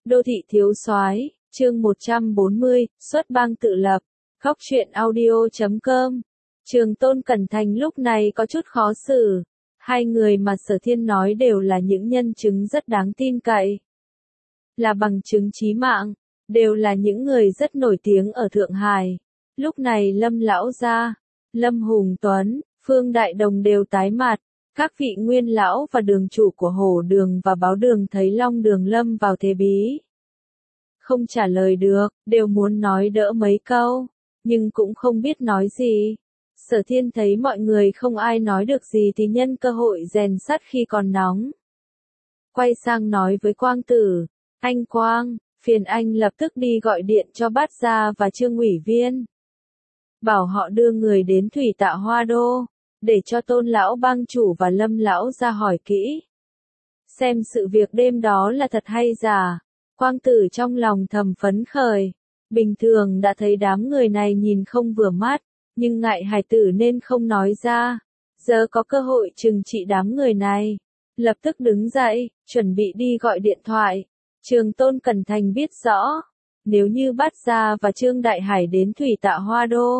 Đô thị thiếu soái, chương 140, xuất bang tự lập. Góc truyện audio.com. Trường Tôn Cẩn Thành lúc này có chút khó xử. Hai người mà Sở Thiên nói đều là những nhân chứng rất đáng tin cậy. Là bằng chứng chí mạng, đều là những người rất nổi tiếng ở Thượng Hải. Lúc này Lâm Lão Gia, Lâm Hùng Tuấn, Phương Đại Đồng đều tái mặt. Các vị nguyên lão và đường chủ của Hổ Đường và Báo Đường thấy Long Đường lâm vào thế bí. Không trả lời được, đều muốn nói đỡ mấy câu, nhưng cũng không biết nói gì. Sở Thiên thấy mọi người không ai nói được gì thì nhân cơ hội rèn sắt khi còn nóng. Quay sang nói với Quang Tử, anh Quang, phiền anh lập tức đi gọi điện cho Bát Gia và Trương ủy viên. Bảo họ đưa người đến Thủy Tạ Hoa Đô, để cho Tôn Lão Bang chủ và Lâm Lão ra hỏi kỹ. Xem sự việc đêm đó là thật hay giả. Quang Tử trong lòng thầm phấn khởi. Bình thường đã thấy đám người này nhìn không vừa mắt, nhưng ngại hài tử nên không nói ra. Giờ có cơ hội trừng trị đám người này. Lập tức đứng dậy, chuẩn bị đi gọi điện thoại. Trường Tôn Cẩn Thành biết rõ, nếu như Bát Gia và Trương Đại Hải đến Thủy Tạ Hoa Đô,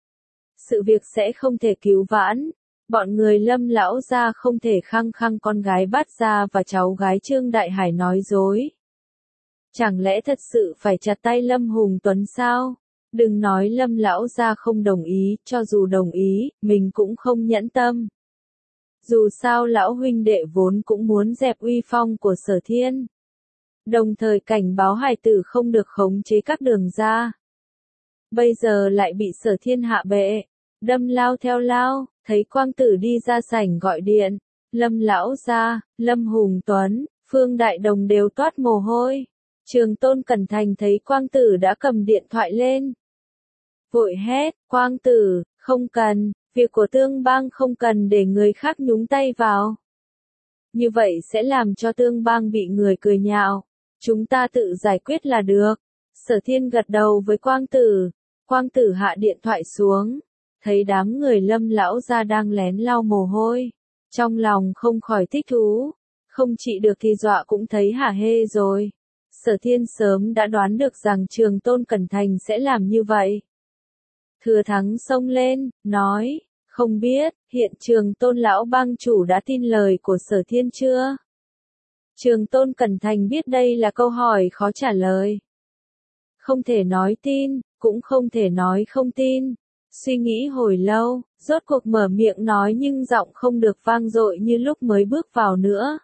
sự việc sẽ không thể cứu vãn. Bọn người Lâm Lão gia không thể khăng khăng con gái Bát Gia và cháu gái Trương Đại Hải nói dối. Chẳng lẽ thật sự phải chặt tay Lâm Hùng Tuấn sao? Đừng nói Lâm Lão gia không đồng ý, cho dù đồng ý, mình cũng không nhẫn tâm. Dù sao lão huynh đệ vốn cũng muốn dẹp uy phong của Sở Thiên. Đồng thời cảnh báo hài tử không được khống chế các đường ra. Bây giờ lại bị Sở Thiên hạ bệ, đâm lao theo lao, thấy Quang Tử đi ra sảnh gọi điện. Lâm Lão gia, Lâm Hùng Tuấn, Phương Đại Đồng đều toát mồ hôi. Trường Tôn Cẩn Thành thấy Quang Tử đã cầm điện thoại lên. Vội hét, Quang Tử, không cần, việc của Tương Bang không cần để người khác nhúng tay vào. Như vậy sẽ làm cho Tương Bang bị người cười nhạo. Chúng ta tự giải quyết là được. Sở Thiên gật đầu với Quang Tử. Quang Tử hạ điện thoại xuống. Thấy đám người Lâm Lão gia đang lén lau mồ hôi. Trong lòng không khỏi thích thú. Không trị được thì dọa cũng thấy hả hê rồi. Sở Thiên sớm đã đoán được rằng Trường Tôn Cẩn Thành sẽ làm như vậy. Thừa Thắng xông lên, nói, không biết, hiện Trường Tôn Lão Bang chủ đã tin lời của Sở Thiên chưa? Trường Tôn Cẩn Thành biết đây là câu hỏi khó trả lời. Không thể nói tin, cũng không thể nói không tin. Suy nghĩ hồi lâu, rốt cuộc mở miệng nói nhưng giọng không được vang dội như lúc mới bước vào nữa.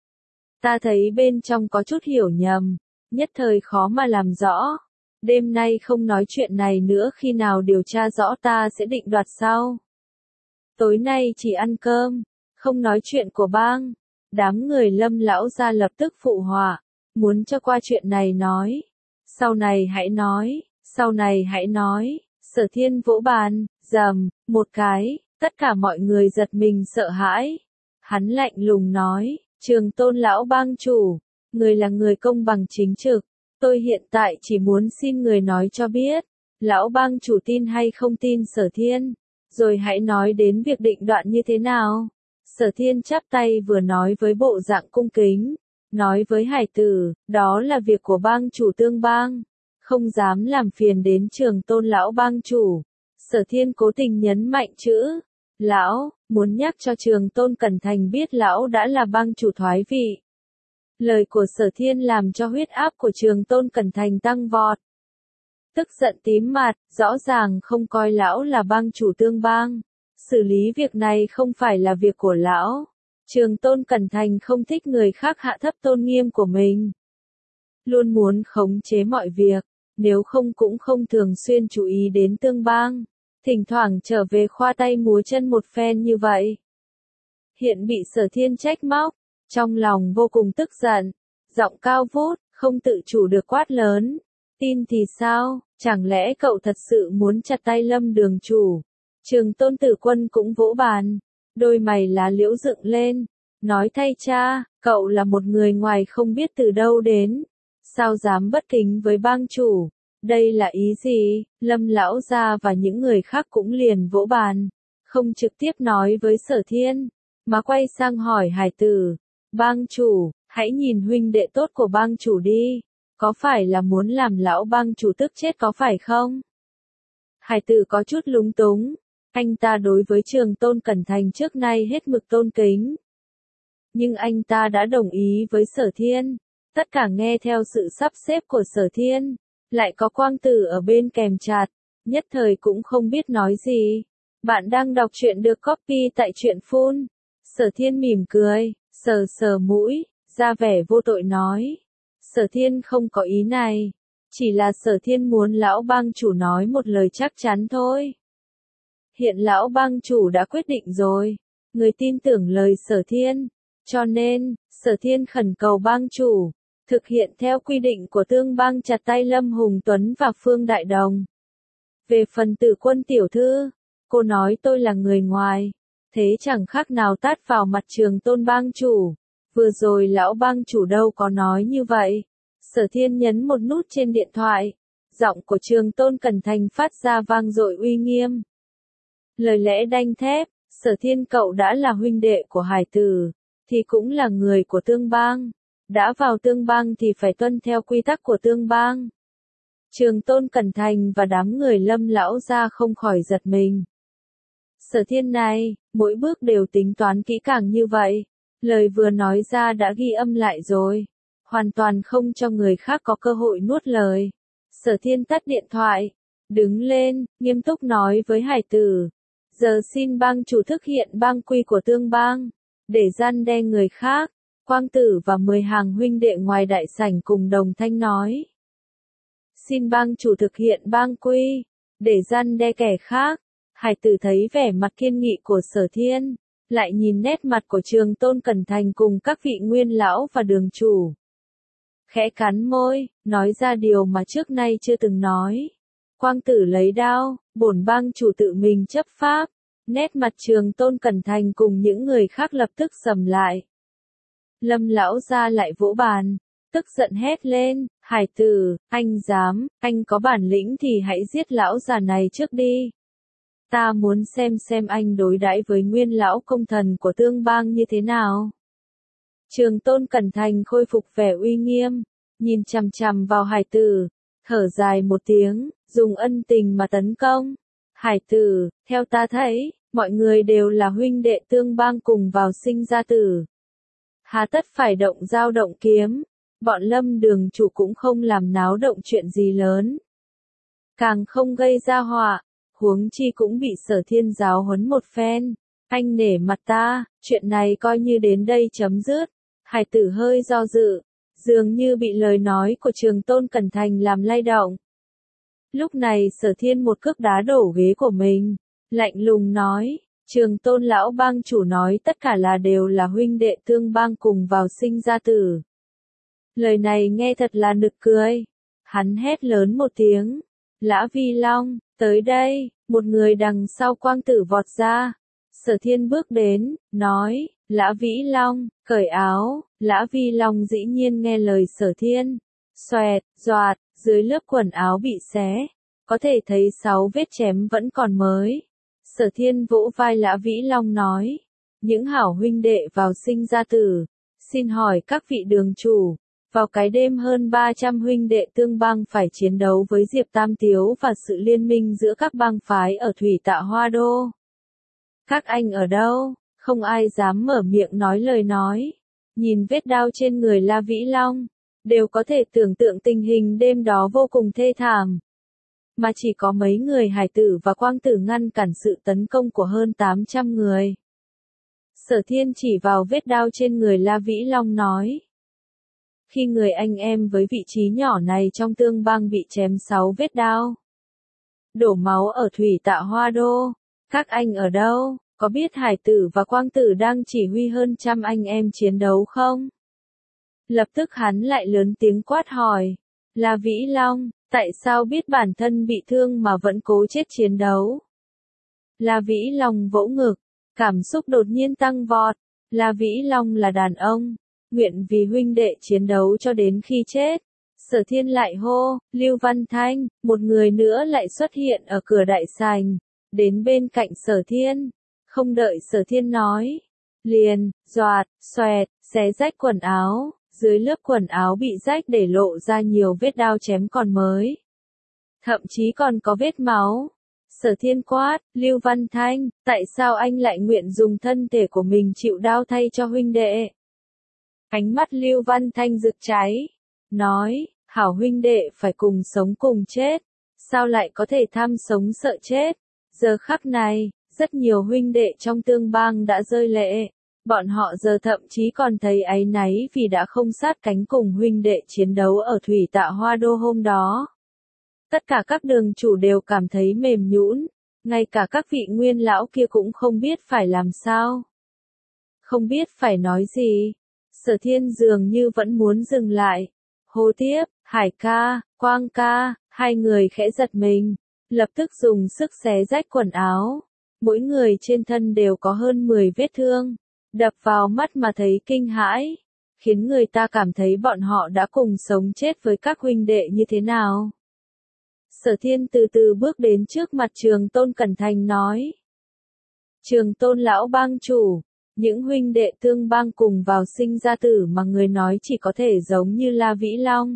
Ta thấy bên trong có chút hiểu nhầm, nhất thời khó mà làm rõ. Đêm nay không nói chuyện này nữa, khi nào điều tra rõ ta sẽ định đoạt sau. Tối nay chỉ ăn cơm, không nói chuyện của bang. Đám người Lâm Lão gia lập tức phụ họa, muốn cho qua chuyện này nói. Sau này hãy nói, sau này hãy nói. Sở Thiên vỗ bàn, rầm, một cái, tất cả mọi người giật mình sợ hãi. Hắn lạnh lùng nói, Trường Tôn Lão Bang chủ, người là người công bằng chính trực. Tôi hiện tại chỉ muốn xin người nói cho biết, Lão Bang chủ tin hay không tin Sở Thiên, rồi hãy nói đến việc định đoạn như thế nào. Sở Thiên chắp tay vừa nói với bộ dạng cung kính, nói với hải tử, đó là việc của bang chủ Tương Bang, không dám làm phiền đến Trường Tôn Lão Bang chủ. Sở Thiên cố tình nhấn mạnh chữ Lão, muốn nhắc cho Trường Tôn Cẩn Thành biết Lão đã là bang chủ thoái vị. Lời của Sở Thiên làm cho huyết áp của Trường Tôn Cẩn Thành tăng vọt. Tức giận tím mặt, rõ ràng không coi Lão là bang chủ Tương Bang. Xử lý việc này không phải là việc của Lão. Trường Tôn Cẩn Thành không thích người khác hạ thấp tôn nghiêm của mình. Luôn muốn khống chế mọi việc, nếu không cũng không thường xuyên chú ý đến Tương Bang. Thỉnh thoảng trở về khoa tay múa chân một phen như vậy. Hiện bị Sở Thiên trách móc, trong lòng vô cùng tức giận, giọng cao vút, không tự chủ được quát lớn. Tin thì sao, chẳng lẽ cậu thật sự muốn chặt tay Lâm đường chủ? Trường Tôn Tử Quân cũng vỗ bàn, đôi mày lá liễu dựng lên, nói thay cha, cậu là một người ngoài không biết từ đâu đến, sao dám bất kính với bang chủ? Đây là ý gì? Lâm Lão gia và những người khác cũng liền vỗ bàn, không trực tiếp nói với Sở Thiên, mà quay sang hỏi hải tử, bang chủ, hãy nhìn huynh đệ tốt của bang chủ đi, có phải là muốn làm lão bang chủ tức chết có phải không? Hải tử có chút lúng túng, anh ta đối với Trường Tôn Cẩn Thành trước nay hết mực tôn kính. Nhưng anh ta đã đồng ý với Sở Thiên, tất cả nghe theo sự sắp xếp của Sở Thiên, lại có Quang Tử ở bên kèm chặt, nhất thời cũng không biết nói gì. Bạn đang đọc truyện được copy tại truyện Phun. Sở Thiên mỉm cười, sờ sờ mũi, ra vẻ vô tội nói. Sở Thiên không có ý này, chỉ là Sở Thiên muốn lão bang chủ nói một lời chắc chắn thôi. Hiện lão bang chủ đã quyết định rồi, người tin tưởng lời Sở Thiên, cho nên, Sở Thiên khẩn cầu bang chủ, thực hiện theo quy định của Tương bang chặt tay Lâm Hùng Tuấn và Phương Đại Đồng. Về phần Tử Quân tiểu thư, cô nói tôi là người ngoài, thế chẳng khác nào tát vào mặt Trường Tôn bang chủ. Vừa rồi lão bang chủ đâu có nói như vậy. Sở Thiên nhấn một nút trên điện thoại, giọng của Trường Tôn Cẩn Thành phát ra vang dội uy nghiêm. Lời lẽ đanh thép, Sở Thiên cậu đã là huynh đệ của Hải Tử, thì cũng là người của Tương bang. Đã vào Tương bang thì phải tuân theo quy tắc của Tương bang. Trường Tôn Cẩn Thành và đám người Lâm lão gia không khỏi giật mình. Sở Thiên này, mỗi bước đều tính toán kỹ càng như vậy. Lời vừa nói ra đã ghi âm lại rồi. Hoàn toàn không cho người khác có cơ hội nuốt lời. Sở Thiên tắt điện thoại. Đứng lên, nghiêm túc nói với Hải Tử. Giờ xin bang chủ thực hiện bang quy của Tương bang. Để răn đe người khác. Quang Tử và 10 hàng huynh đệ ngoài đại sảnh cùng đồng thanh nói. Xin bang chủ thực hiện bang quy. Để răn đe kẻ khác. Hải Tử thấy vẻ mặt kiên nghị của Sở Thiên. Lại nhìn nét mặt của Trường Tôn Cẩn Thành cùng các vị nguyên lão và đường chủ. Khẽ cắn môi, nói ra điều mà trước nay chưa từng nói. Quang Tử lấy đao, bổn bang chủ tự mình chấp pháp. Nét mặt Trường Tôn Cẩn Thành cùng những người khác lập tức sầm lại. Lâm lão ra lại vỗ bàn, tức giận hét lên, Hải Tử, anh dám, anh có bản lĩnh thì hãy giết lão già này trước đi. Ta muốn xem anh đối đãi với nguyên lão công thần của Tương bang như thế nào. Trường Tôn Cẩn Thành khôi phục vẻ uy nghiêm, nhìn chằm chằm vào Hải Tử, thở dài một tiếng, dùng ân tình mà tấn công. Hải Tử, theo ta thấy, mọi người đều là huynh đệ Tương bang cùng vào sinh ra tử. Hà tất phải động dao động kiếm, bọn Lâm đường chủ cũng không làm náo động chuyện gì lớn. Càng không gây ra họa. Huống chi cũng bị Sở Thiên giáo huấn một phen. Anh nể mặt ta, chuyện này coi như đến đây chấm dứt. Hải Tử hơi do dự, dường như bị lời nói của Trường Tôn Cẩn Thành làm lay động. Lúc này Sở Thiên một cước đá đổ ghế của mình, lạnh lùng nói, Trường Tôn lão bang chủ nói tất cả đều là huynh đệ Tương bang cùng vào sinh ra tử. Lời này nghe thật là nực cười. Hắn hét lớn một tiếng, Lã Vi Long, tới đây, một người đằng sau Quang Tử vọt ra. Sở Thiên bước đến, nói, Lã Vĩ Long, cởi áo. Lã Vi Long dĩ nhiên nghe lời Sở Thiên. Xoẹt, doạt, dưới lớp quần áo bị xé. Có thể thấy 6 vết chém vẫn còn mới. Sở Thiên vỗ vai Lã Vĩ Long nói. Những hảo huynh đệ vào sinh ra tử. Xin hỏi các vị đường chủ. Vào cái đêm hơn 300 huynh đệ Tương bang phải chiến đấu với Diệp Tam Tiếu và sự liên minh giữa các bang phái ở Thủy Tạ Hoa Đô. Các anh ở đâu? Không ai dám mở miệng nói lời nói. Nhìn vết đao trên người La Vĩ Long, đều có thể tưởng tượng tình hình đêm đó vô cùng thê thảm. Mà chỉ có mấy người Hải Tử và Quang Tử ngăn cản sự tấn công của hơn 800 người. Sở Thiên chỉ vào vết đao trên người La Vĩ Long nói. Khi người anh em với vị trí nhỏ này trong Tương bang bị chém 6 vết đao. Đổ máu ở Thủy Tạ Hoa Đô. Các anh ở đâu? Có biết Hải Tử và Quang Tử đang chỉ huy hơn trăm anh em chiến đấu không? Lập tức hắn lại lớn tiếng quát hỏi. La Vĩ Long, tại sao biết bản thân bị thương mà vẫn cố chết chiến đấu? La Vĩ Long vỗ ngực, cảm xúc đột nhiên tăng vọt. La Vĩ Long là đàn ông, nguyện vì huynh đệ chiến đấu cho đến khi chết. Sở Thiên lại hô, Lưu Văn Thanh, một người nữa lại xuất hiện ở cửa đại sảnh, đến bên cạnh Sở Thiên. Không đợi Sở Thiên nói, liền, doạt, xoẹt, xé rách quần áo, dưới lớp quần áo bị rách để lộ ra nhiều vết đao chém còn mới. Thậm chí còn có vết máu. Sở Thiên quát, Lưu Văn Thanh, tại sao anh lại nguyện dùng thân thể của mình chịu đau thay cho huynh đệ? Ánh mắt Lưu Văn Thanh rực cháy, nói, hảo huynh đệ phải cùng sống cùng chết, sao lại có thể tham sống sợ chết? Giờ khắc này, rất nhiều huynh đệ trong tương bang đã rơi lệ, bọn họ giờ thậm chí còn thấy áy náy vì đã không sát cánh cùng huynh đệ chiến đấu ở Thủy Tạ Hoa Đô hôm đó. Tất cả các đường chủ đều cảm thấy mềm nhũn, ngay cả các vị nguyên lão kia cũng không biết phải làm sao. Không biết phải nói gì. Sở Thiên dường như vẫn muốn dừng lại. Hô tiếp, Hải ca, Quang ca, hai người khẽ giật mình, lập tức dùng sức xé rách quần áo. Mỗi người trên thân đều có hơn 10 vết thương, đập vào mắt mà thấy kinh hãi, khiến người ta cảm thấy bọn họ đã cùng sống chết với các huynh đệ như thế nào. Sở Thiên từ từ bước đến trước mặt Trường Tôn Cẩn Thành nói. Trường Tôn lão bang chủ, những huynh đệ tương bang cùng vào sinh ra tử mà người nói chỉ có thể giống như La Vĩ Long,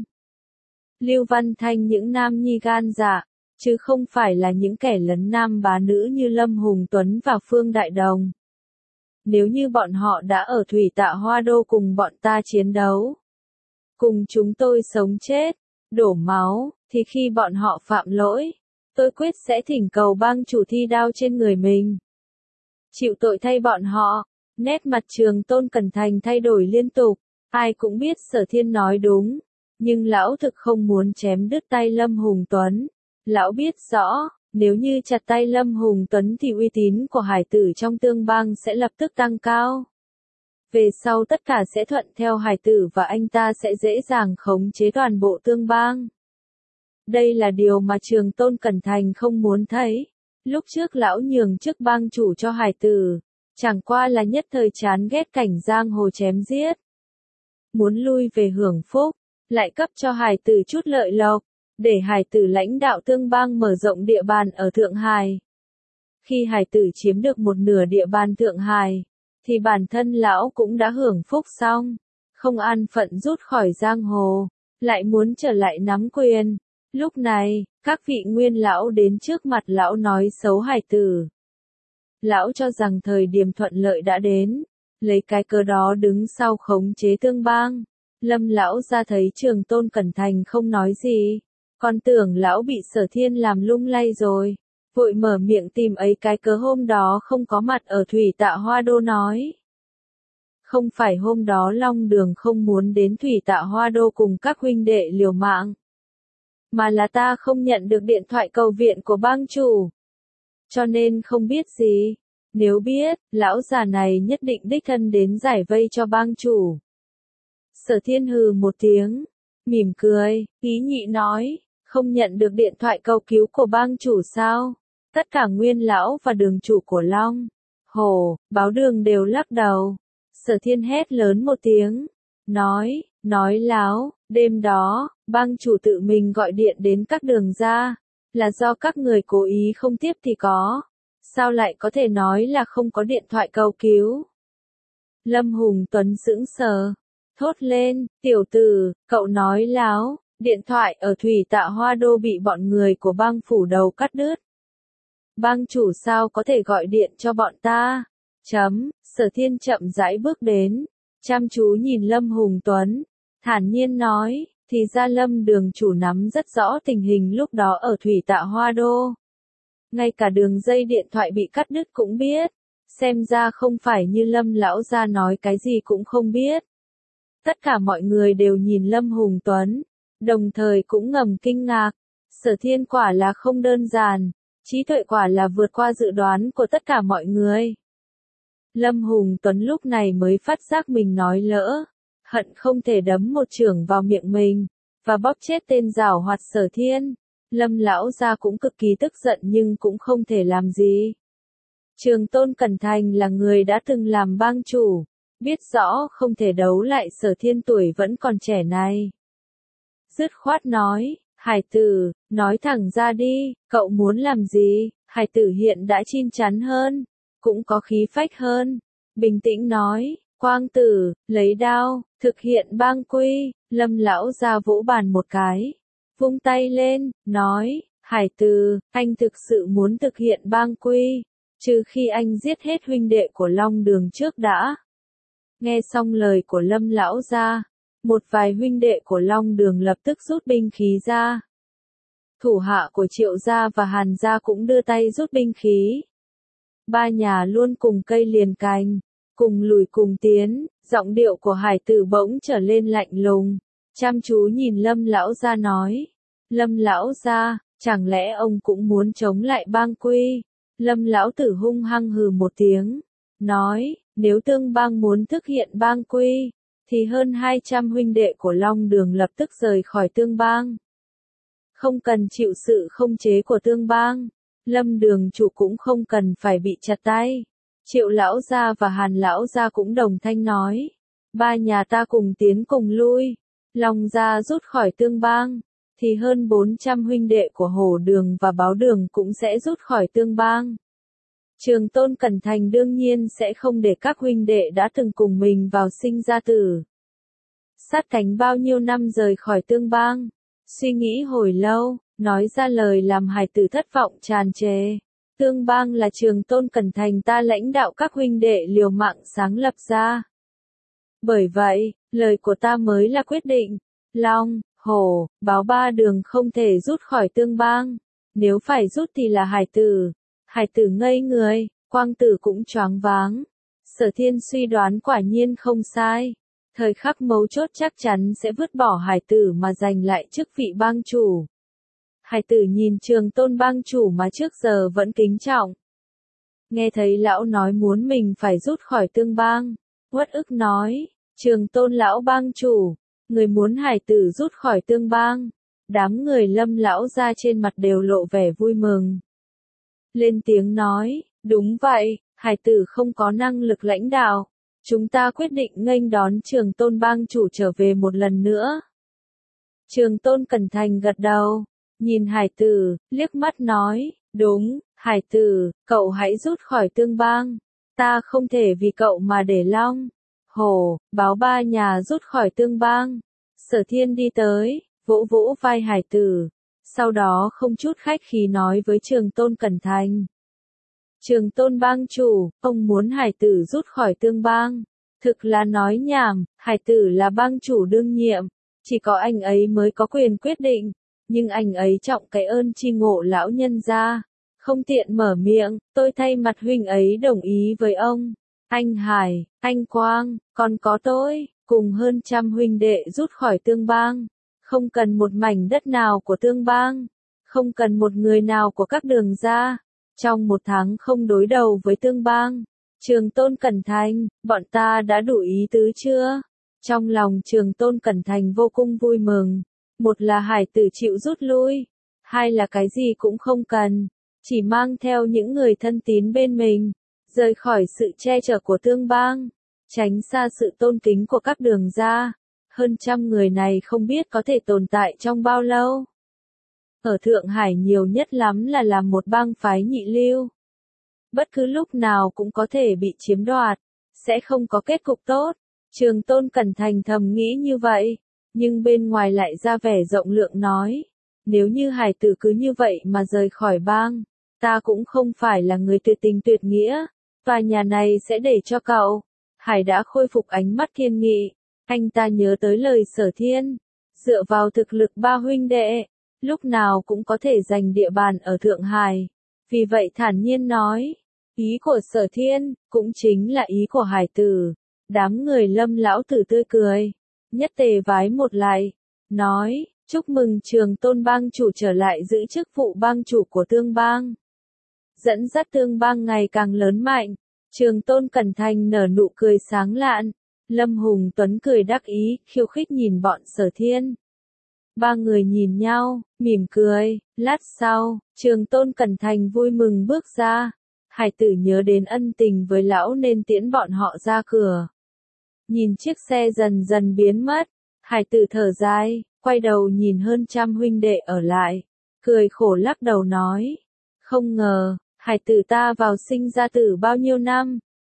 Lưu Văn Thanh những nam nhi gan dạ, chứ không phải là những kẻ lấn nam bá nữ như Lâm Hùng Tuấn và Phương Đại Đồng. Nếu như bọn họ đã ở Thủy Tạ Hoa Đô cùng bọn ta chiến đấu, cùng chúng tôi sống chết, đổ máu, thì khi bọn họ phạm lỗi, tôi quyết sẽ thỉnh cầu bang chủ thi đao trên người mình, chịu tội thay bọn họ. Nét mặt Trường Tôn Cẩn Thành thay đổi liên tục, ai cũng biết Sở Thiên nói đúng, nhưng lão thực không muốn chém đứt tay Lâm Hùng Tuấn. Lão biết rõ, nếu như chặt tay Lâm Hùng Tuấn thì uy tín của hải tử trong tương bang sẽ lập tức tăng cao. Về sau tất cả sẽ thuận theo hải tử và anh ta sẽ dễ dàng khống chế toàn bộ tương bang. Đây là điều mà Trường Tôn Cẩn Thành không muốn thấy. Lúc trước lão nhường chức bang chủ cho hải tử, chẳng qua là nhất thời chán ghét cảnh giang hồ chém giết. Muốn lui về hưởng phúc, lại cấp cho hải tử chút lợi lộc, để hải tử lãnh đạo tương bang mở rộng địa bàn ở Thượng Hải. Khi hải tử chiếm được một nửa địa bàn Thượng Hải, thì bản thân lão cũng đã hưởng phúc xong, không an phận rút khỏi giang hồ, lại muốn trở lại nắm quyền. Lúc này, các vị nguyên lão đến trước mặt lão nói xấu hải tử. Lão cho rằng thời điểm thuận lợi đã đến, lấy cái cớ đó đứng sau khống chế tương bang. Lâm lão ra thấy Trường Tôn Cẩn Thành không nói gì, còn tưởng lão bị Sở Thiên làm lung lay rồi, vội mở miệng tìm ấy cái cớ hôm đó không có mặt ở Thủy Tạ Hoa Đô nói. Không phải hôm đó Long Đường không muốn đến Thủy Tạ Hoa Đô cùng các huynh đệ liều mạng, mà là ta không nhận được điện thoại cầu viện của bang chủ, cho nên không biết gì. Nếu biết, lão già này nhất định đích thân đến giải vây cho bang chủ. Sở Thiên hừ một tiếng, mỉm cười, ý nhị nói, không nhận được điện thoại cầu cứu của bang chủ sao? Tất cả nguyên lão và đường chủ của Long Hồ, Báo Đường đều lắc đầu. Sở Thiên hét lớn một tiếng, nói láo, đêm đó, bang chủ tự mình gọi điện đến các đường ra, là do các người cố ý không tiếp thì có. Sao lại có thể nói là không có điện thoại cầu cứu? Lâm Hùng Tuấn sững sờ, thốt lên, tiểu tử, cậu nói láo, điện thoại ở Thủy Tạ Hoa Đô bị bọn người của bang phủ đầu cắt đứt. Bang chủ sao có thể gọi điện cho bọn ta? Sở Thiên chậm rãi bước đến, chăm chú nhìn Lâm Hùng Tuấn, thản nhiên nói, thì ra Lâm đường chủ nắm rất rõ tình hình lúc đó ở Thủy Tạ Hoa Đô. Ngay cả đường dây điện thoại bị cắt đứt cũng biết, xem ra không phải như Lâm lão gia nói cái gì cũng không biết. Tất cả mọi người đều nhìn Lâm Hùng Tuấn, đồng thời cũng ngầm kinh ngạc, Sở Thiên quả là không đơn giản, trí tuệ quả là vượt qua dự đoán của tất cả mọi người. Lâm Hùng Tuấn lúc này mới phát giác mình nói lỡ, hận không thể đấm một chưởng vào miệng mình, và bóp chết tên giảo hoạt Sở Thiên. Lâm lão gia cũng cực kỳ tức giận nhưng cũng không thể làm gì. Trường Tôn Cẩn Thành là người đã từng làm bang chủ, biết rõ không thể đấu lại Sở Thiên tuổi vẫn còn trẻ này. Dứt khoát nói, hải tử, nói thẳng ra đi, cậu muốn làm gì? Hải tử hiện đã chín chắn hơn, cũng có khí phách hơn. Bình tĩnh nói, Quang tử, lấy đao, thực hiện bang quy, Lâm lão gia vỗ bàn một cái. Vung tay lên, nói, Hải tử, anh thực sự muốn thực hiện bang quy, trừ khi anh giết hết huynh đệ của Long Đường trước đã. Nghe xong lời của Lâm lão gia, một vài huynh đệ của Long Đường lập tức rút binh khí ra. Thủ hạ của Triệu gia và Hàn gia cũng đưa tay rút binh khí. Ba nhà luôn cùng cây liền cành, cùng lùi cùng tiến, giọng điệu của Hải tử bỗng trở lên lạnh lùng, chăm chú nhìn Lâm lão gia nói. Lâm lão gia, chẳng lẽ ông cũng muốn chống lại bang quy? Lâm lão tử hung hăng hừ một tiếng, nói, nếu Tương bang muốn thực hiện bang quy, thì hơn 200 huynh đệ của Long Đường lập tức rời khỏi Tương bang. Không cần chịu sự không chế của Tương bang, Lâm đường chủ cũng không cần phải bị chặt tay. Triệu lão gia và Hàn lão gia cũng đồng thanh nói, ba nhà ta cùng tiến cùng lui, Long gia rút khỏi Tương bang, thì hơn 400 huynh đệ của Hổ Đường và Báo Đường cũng sẽ rút khỏi Tương bang. Trường Tôn Cẩn Thành đương nhiên sẽ không để các huynh đệ đã từng cùng mình vào sinh ra tử. Sát cánh bao nhiêu năm rời khỏi Tương bang, suy nghĩ hồi lâu, nói ra lời làm Hải tử thất vọng tràn trề. Tương bang là Trường Tôn Cẩn Thành ta lãnh đạo các huynh đệ liều mạng sáng lập ra. Bởi vậy, lời của ta mới là quyết định. Long, Hổ, Báo ba đường không thể rút khỏi Tương bang. Nếu phải rút thì là Hải tử. Hải tử ngây người, Quang tử cũng choáng váng. Sở Thiên suy đoán quả nhiên không sai. Thời khắc mấu chốt chắc chắn sẽ vứt bỏ Hải tử mà giành lại chức vị bang chủ. Hải tử nhìn Trường Tôn bang chủ mà trước giờ vẫn kính trọng. Nghe thấy lão nói muốn mình phải rút khỏi Tương bang, uất ức nói, Trường Tôn lão bang chủ, người muốn Hải tử rút khỏi Tương bang. Đám người Lâm lão ra trên mặt đều lộ vẻ vui mừng. Lên tiếng nói, đúng vậy, Hải tử không có năng lực lãnh đạo. Chúng ta quyết định nghênh đón Trường Tôn bang chủ trở về một lần nữa. Trường Tôn Cẩn Thành gật đầu, nhìn Hải tử, liếc mắt nói, đúng, Hải tử, cậu hãy rút khỏi Tương bang. Ta không thể vì cậu mà để Long, Hổ, Báo ba nhà rút khỏi Tương bang. Sở Thiên đi tới, vỗ vỗ vai Hải tử, sau đó không chút khách khí nói với Trường Tôn Cẩn Thành. Trường Tôn bang chủ, ông muốn Hải tử rút khỏi Tương bang. Thực là nói nhảm, Hải tử là bang chủ đương nhiệm, chỉ có anh ấy mới có quyền quyết định, nhưng anh ấy trọng cái ơn tri ngộ lão nhân gia, không tiện mở miệng, tôi thay mặt huynh ấy đồng ý với ông. Anh Hải, anh Quang, còn có tôi, cùng hơn trăm huynh đệ rút khỏi Tương bang, không cần một mảnh đất nào của Tương bang, không cần một người nào của các đường gia. Trong một tháng không đối đầu với Tương bang, Trường Tôn Cẩn Thành, bọn ta đã đủ ý tứ chưa? Trong lòng Trường Tôn Cẩn Thành vô cùng vui mừng. Một là Hải tử chịu rút lui, hai là cái gì cũng không cần, chỉ mang theo những người thân tín bên mình, rời khỏi sự che chở của Tương bang, tránh xa sự tôn kính của các đường gia. Hơn trăm người này không biết có thể tồn tại trong bao lâu. Ở Thượng Hải nhiều nhất lắm là làm một bang phái nhị lưu. Bất cứ lúc nào cũng có thể bị chiếm đoạt, sẽ không có kết cục tốt. Trường Tôn Cẩn Thành thầm nghĩ như vậy, nhưng bên ngoài lại ra vẻ rộng lượng nói, nếu như Hải tử cứ như vậy mà rời khỏi bang, ta cũng không phải là người tuyệt tình tuyệt nghĩa, tòa nhà này sẽ để cho cậu. Hải đã khôi phục ánh mắt thiên nghị, anh ta nhớ tới lời Sở Thiên, dựa vào thực lực ba huynh đệ, lúc nào cũng có thể giành địa bàn ở Thượng Hải, vì vậy thản nhiên nói, ý của Sở Thiên, cũng chính là ý của Hải tử. Đám người Lâm lão tử tươi cười, nhất tề vái một lại, nói, chúc mừng Trường Tôn bang chủ trở lại giữ chức vụ bang chủ của Tương bang. Dẫn dắt Tương bang ngày càng lớn mạnh, Trường Tôn Cẩn Thành nở nụ cười sáng lạn, Lâm Hùng Tuấn cười đắc ý, khiêu khích nhìn bọn Sở Thiên. Ba người nhìn nhau, mỉm cười, lát sau, Trường Tôn Cẩn Thành vui mừng bước ra. Hải tử nhớ đến ân tình với lão nên tiễn bọn họ ra cửa. Nhìn chiếc xe dần dần biến mất, Hải tử thở dài, quay đầu nhìn hơn trăm huynh đệ ở lại, cười khổ lắc đầu nói, không ngờ, Hải tử ta vào sinh ra tử bao nhiêu năm,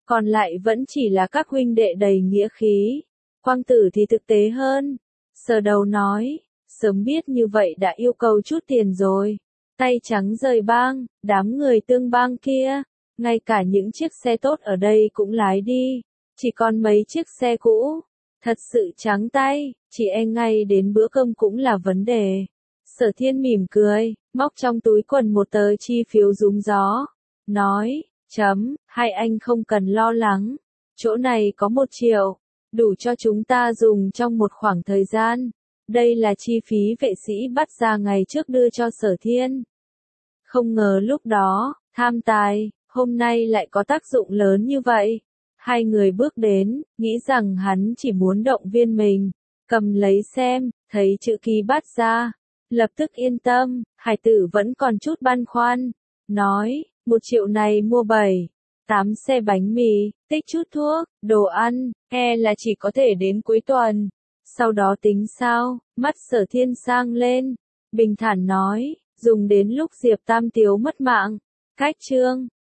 còn lại vẫn chỉ là các huynh đệ đầy nghĩa khí. Quang tử thì thực tế hơn. Sờ đầu nói, sớm biết như vậy đã yêu cầu chút tiền rồi. Tay trắng rời bang, đám người tương bang kia, ngay cả những chiếc xe tốt ở đây cũng lái đi, chỉ còn mấy chiếc xe cũ. Thật sự trắng tay, chỉ e ngay đến bữa cơm cũng là vấn đề. Sở Thiên mỉm cười, móc trong túi quần một tờ chi phiếu rúm gió, nói, hai anh không cần lo lắng, chỗ này có 1 triệu, đủ cho chúng ta dùng trong một khoảng thời gian. Đây là chi phí vệ sĩ bắt ra ngày trước đưa cho Sở Thiên. Không ngờ lúc đó, tham tài, hôm nay lại có tác dụng lớn như vậy. Hai người bước đến, nghĩ rằng hắn chỉ muốn động viên mình, cầm lấy xem, thấy chữ ký bắt ra. Lập tức yên tâm, hải tử vẫn còn chút băn khoăn. Nói, 1 triệu này mua 7-8 xe bánh mì, tích chút thuốc, đồ ăn, là chỉ có thể đến cuối tuần. Sau đó tính sao, mắt Sở Thiên sang lên. Bình thản nói, dùng đến lúc Diệp Tam Tiếu mất mạng. Cách chương